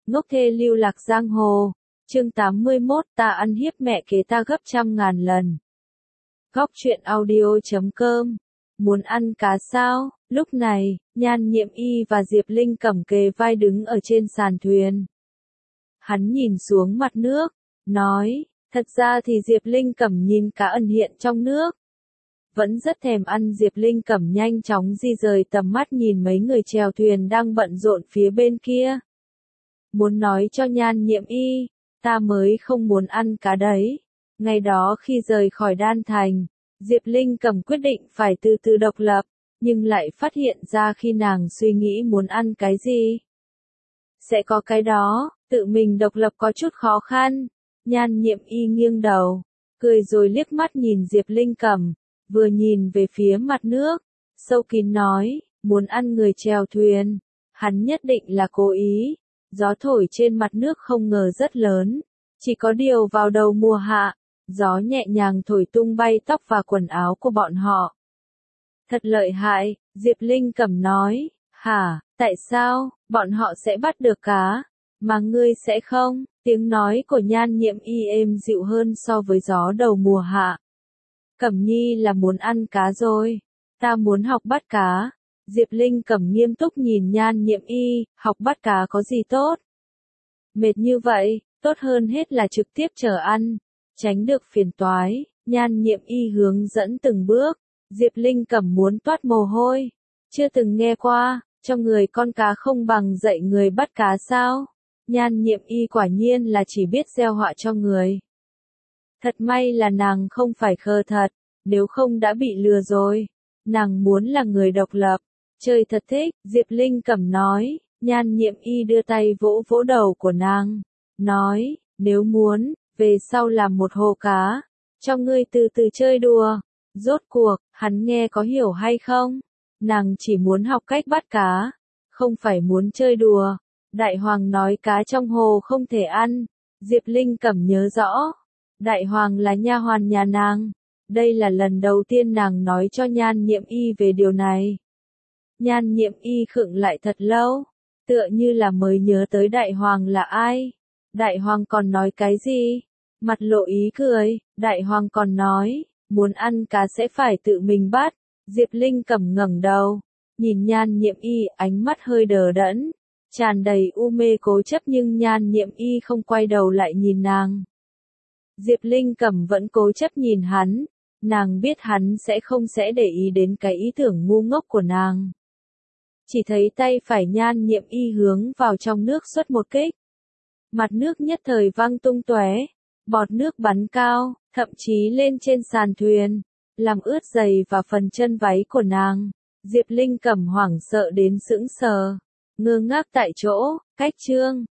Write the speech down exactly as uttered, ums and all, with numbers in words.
Ngốc thê lưu lạc giang hồ. Chương tám mươi mốt, ta ăn hiếp mẹ kế ta gấp trăm ngàn lần. Góc truyện audio chấm com. Muốn ăn cá sao? Lúc này, Nhan Nhiệm Y và Diệp Linh Cẩm kề vai đứng ở trên sàn thuyền. Hắn nhìn xuống mặt nước, nói, thật ra thì Diệp Linh Cẩm nhìn cá ẩn hiện trong nước. Vẫn rất thèm ăn. Diệp Linh Cẩm nhanh chóng di rời tầm mắt nhìn mấy người chèo thuyền đang bận rộn phía bên kia. Muốn nói cho Nhan Nhiệm Y, ta mới không muốn ăn cá đấy. Ngày đó khi rời khỏi Đan Thành, Diệp Linh Cẩm quyết định phải từ từ độc lập, nhưng lại phát hiện ra khi nàng suy nghĩ muốn ăn cái gì, sẽ có cái đó, tự mình độc lập có chút khó khăn. Nhan Nhiệm Y nghiêng đầu, cười rồi liếc mắt nhìn Diệp Linh Cẩm, vừa nhìn về phía mặt nước, sâu kín nói, muốn ăn người chèo thuyền, hắn nhất định là cố ý. Gió thổi trên mặt nước không ngờ rất lớn, chỉ có điều vào đầu mùa hạ, gió nhẹ nhàng thổi tung bay tóc và quần áo của bọn họ. Thật lợi hại, Diệp Linh Cẩm nói, hả, tại sao, bọn họ sẽ bắt được cá, mà ngươi sẽ không? Tiếng nói của Nhan Nhiệm Y êm dịu hơn so với gió đầu mùa hạ. Cẩm Nhi là muốn ăn cá rồi, ta muốn học bắt cá. Diệp Linh Cẩm nghiêm túc nhìn Nhan Nhiệm Y, học bắt cá có gì tốt? Mệt như vậy, tốt hơn hết là trực tiếp chờ ăn, tránh được phiền toái. Nhan Nhiệm Y hướng dẫn từng bước, Diệp Linh Cẩm muốn toát mồ hôi. Chưa từng nghe qua, cho người con cá không bằng dạy người bắt cá sao? Nhan Nhiệm Y quả nhiên là chỉ biết gieo họa cho người. Thật may là nàng không phải khờ thật, nếu không đã bị lừa rồi. Nàng muốn là người độc lập. Chơi thật thích, Diệp Linh Cẩm nói. Nhan Nhiệm Y đưa tay vỗ vỗ đầu của nàng, nói, nếu muốn, về sau làm một hồ cá, cho ngươi từ từ chơi đùa. Rốt cuộc, hắn nghe có hiểu hay không? Nàng chỉ muốn học cách bắt cá, không phải muốn chơi đùa. Đại Hoàng nói cá trong hồ không thể ăn. Diệp Linh Cẩm nhớ rõ, Đại Hoàng là nha hoàn nhà nàng. Đây là lần đầu tiên nàng nói cho Nhan Nhiệm Y về điều này. Nhan Nhiệm Y khựng lại thật lâu, tựa như là mới nhớ tới Đại Hoàng là ai. Đại Hoàng còn nói cái gì? Mặt lộ ý cười, Đại Hoàng còn nói, muốn ăn cá sẽ phải tự mình bắt. Diệp Linh Cẩm ngẩng đầu, nhìn Nhan Nhiệm Y, ánh mắt hơi đờ đẫn, tràn đầy u mê cố chấp, nhưng Nhan Nhiệm Y không quay đầu lại nhìn nàng. Diệp Linh Cẩm vẫn cố chấp nhìn hắn, nàng biết hắn sẽ không sẽ để ý đến cái ý tưởng ngu ngốc của nàng. Chỉ thấy tay phải Nhan Nhiệm Y hướng vào trong nước xuất một kích. Mặt nước nhất thời văng tung tóe, bọt nước bắn cao, thậm chí lên trên sàn thuyền, làm ướt giày và phần chân váy của nàng. Diệp Linh Cẩm hoảng sợ đến sững sờ, ngơ ngác tại chỗ. Cách chương